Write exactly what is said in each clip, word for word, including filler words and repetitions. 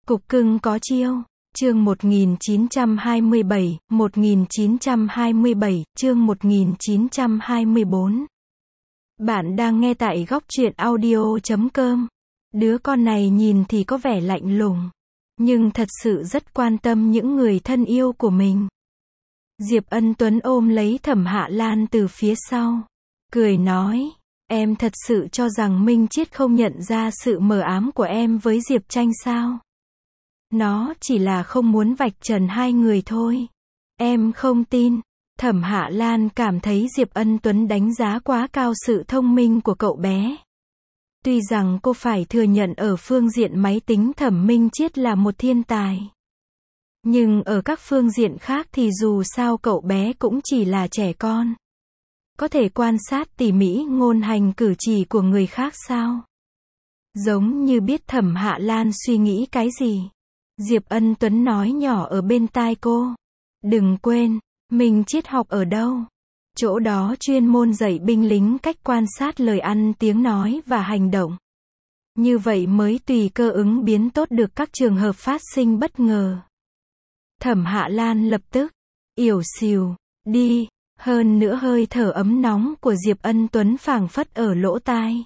Cục cưng có chiêu. Chương một nghìn chín trăm hai mươi bảy, một nghìn chín trăm hai mươi bảy, chương một nghìn chín trăm hai mươi bốn. Bạn đang nghe tại góc truyện audio chấm com. Đứa con này nhìn thì có vẻ lạnh lùng, nhưng thật sự rất quan tâm những người thân yêu của mình. Diệp Ân Tuấn ôm lấy Thẩm Hạ Lan từ phía sau, cười nói, em thật sự cho rằng Minh Chiết không nhận ra sự mờ ám của em với Diệp Tranh sao? Nó chỉ là không muốn vạch trần hai người thôi. Em không tin. Thẩm Hạ Lan cảm thấy Diệp Ân Tuấn đánh giá quá cao sự thông minh của cậu bé. Tuy rằng cô phải thừa nhận ở phương diện máy tính Thẩm Minh Chiết là một thiên tài, nhưng ở các phương diện khác thì dù sao cậu bé cũng chỉ là trẻ con. Có thể quan sát tỉ mỉ ngôn hành cử chỉ của người khác sao? Giống như biết Thẩm Hạ Lan suy nghĩ cái gì. Diệp Ân Tuấn nói nhỏ ở bên tai cô. Đừng quên, mình triết học ở đâu? Chỗ đó chuyên môn dạy binh lính cách quan sát lời ăn tiếng nói và hành động. Như vậy mới tùy cơ ứng biến tốt được các trường hợp phát sinh bất ngờ. Thẩm Hạ Lan lập tức ỉu xìu đi, hơn nữa hơi thở ấm nóng của Diệp Ân Tuấn phảng phất ở lỗ tai,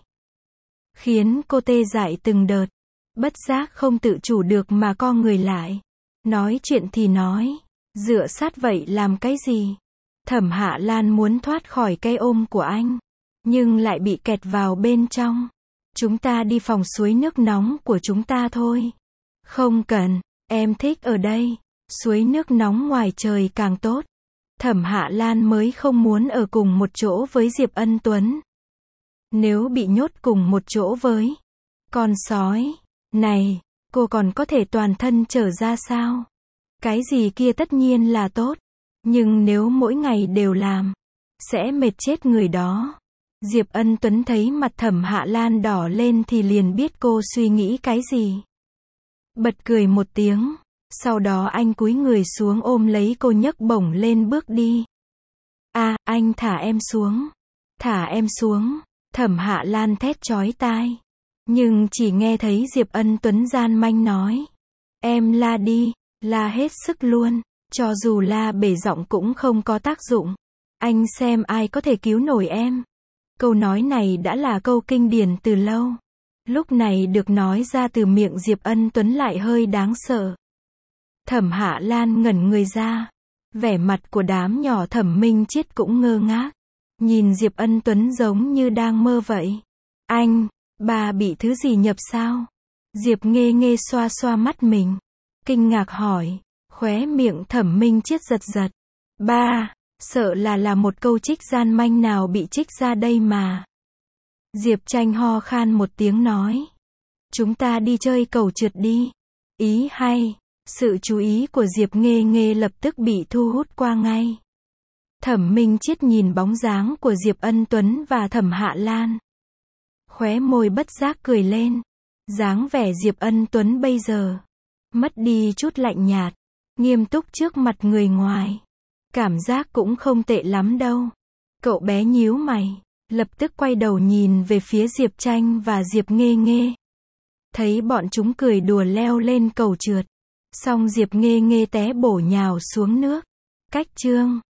khiến cô tê dại từng đợt. Bất giác không tự chủ được mà co người lại. Nói chuyện thì nói, dựa sát vậy làm cái gì? Thẩm Hạ Lan muốn thoát khỏi cái ôm của anh, nhưng lại bị kẹt vào bên trong. Chúng ta đi phòng suối nước nóng của chúng ta thôi. Không cần, em thích ở đây. Suối nước nóng ngoài trời càng tốt. Thẩm Hạ Lan mới không muốn ở cùng một chỗ với Diệp Ân Tuấn. Nếu bị nhốt cùng một chỗ với con sói này, cô còn có thể toàn thân trở ra sao? Cái gì kia tất nhiên là tốt, nhưng nếu mỗi ngày đều làm, sẽ mệt chết người đó. Diệp Ân Tuấn thấy mặt Thẩm Hạ Lan đỏ lên thì liền biết cô suy nghĩ cái gì. Bật cười một tiếng, sau đó anh cúi người xuống ôm lấy cô nhấc bổng lên bước đi. À, anh thả em xuống. Thả em xuống. Thẩm Hạ Lan thét chói tai. Nhưng chỉ nghe thấy Diệp Ân Tuấn gian manh nói. Em la đi, la hết sức luôn. Cho dù la bể giọng cũng không có tác dụng. Anh xem ai có thể cứu nổi em. Câu nói này đã là câu kinh điển từ lâu. Lúc này được nói ra từ miệng Diệp Ân Tuấn lại hơi đáng sợ. Thẩm Hạ Lan ngẩn người ra. Vẻ mặt của đám nhỏ Thẩm Minh Chiết cũng ngơ ngác. Nhìn Diệp Ân Tuấn giống như đang mơ vậy. Anh, bà bị thứ gì nhập sao? Diệp Nghê Nghê xoa xoa mắt mình, kinh ngạc hỏi. Khóe miệng Thẩm Minh Chiết giật giật. Ba, sợ là là một câu trích gian manh nào bị trích ra đây mà. Diệp Tranh ho khan một tiếng nói. Chúng ta đi chơi cầu trượt đi. Ý hay. Sự chú ý của Diệp Nghê Nghê lập tức bị thu hút qua ngay. Thẩm Minh Chiết nhìn bóng dáng của Diệp Ân Tuấn và Thẩm Hạ Lan, khóe môi bất giác cười lên. Dáng vẻ Diệp Ân Tuấn bây giờ mất đi chút lạnh nhạt, nghiêm túc trước mặt người ngoài. Cảm giác cũng không tệ lắm đâu. Cậu bé nhíu mày, lập tức quay đầu nhìn về phía Diệp Tranh và Diệp Nghê Nghê. Thấy bọn chúng cười đùa leo lên cầu trượt, xong Diệp Nghê Nghê té bổ nhào xuống nước. Cách chương